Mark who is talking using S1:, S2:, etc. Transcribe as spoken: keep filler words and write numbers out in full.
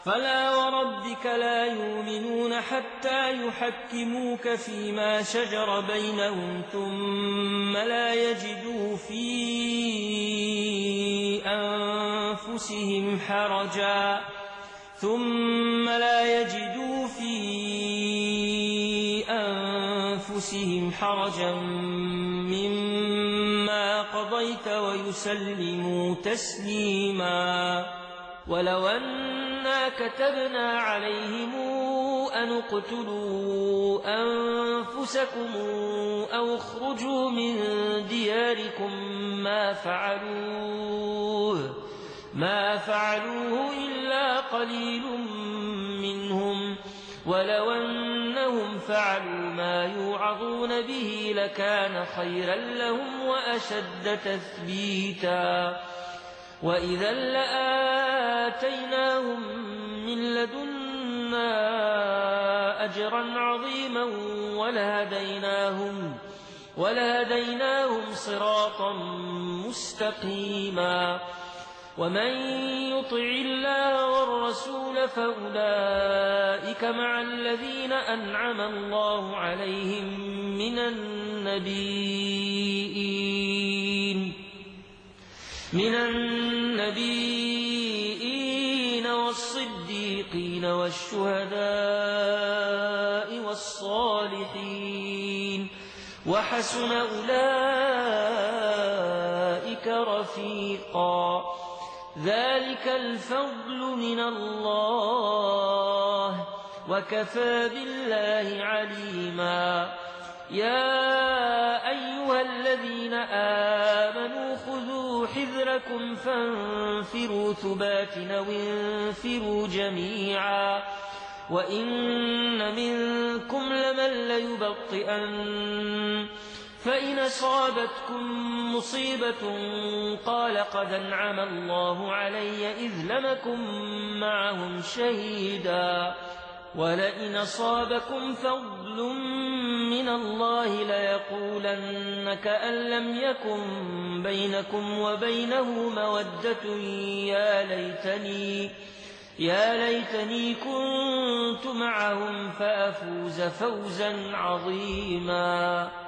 S1: فلا وربك لا يؤمنون حتى يحكموك فيما شجر بينهم ثم لا يجدوا في أنفسهم حرجا ثم لا يجدوا في أنفسهم حرجا مما قضيت ويسلموا تسليما. ولو أنا كتبنا عليهم أن اقتلوا أنفسكم أو اخرجوا من دياركم ما فعلوه ما فعلوه إلا قليل منهم ولو أنهم فعلوا ما يوعظون به لكان خيرا لهم وأشد تثبيتا. وإذا لآتيناهم من لدنا أجرا عظيما ولهديناهم, ولهديناهم صراطا مستقيما. ومن يطع الله والرسول فأولئك مع الذين أنعم الله عليهم من النبيين من النبيين والصديقين والشهداء والصالحين وحسن أولئك رفيقا. ذلك الفضل من الله وكفى بالله عليما. يا أيها الذين آمنوا خذوا حذركم فانفروا ثبات أو انفروا جميعا وإن منكم لمن ليبطئن فإن أصابتكم مصيبة قال قد أنعم الله علي إذ لمكم معهم شهيدا ولئن أصابكم فضل من الله ليقولن كأن لم يكن بينكم وبينه مودة يا ليتني يا ليتني كنت معهم فأفوز فوزا عظيما.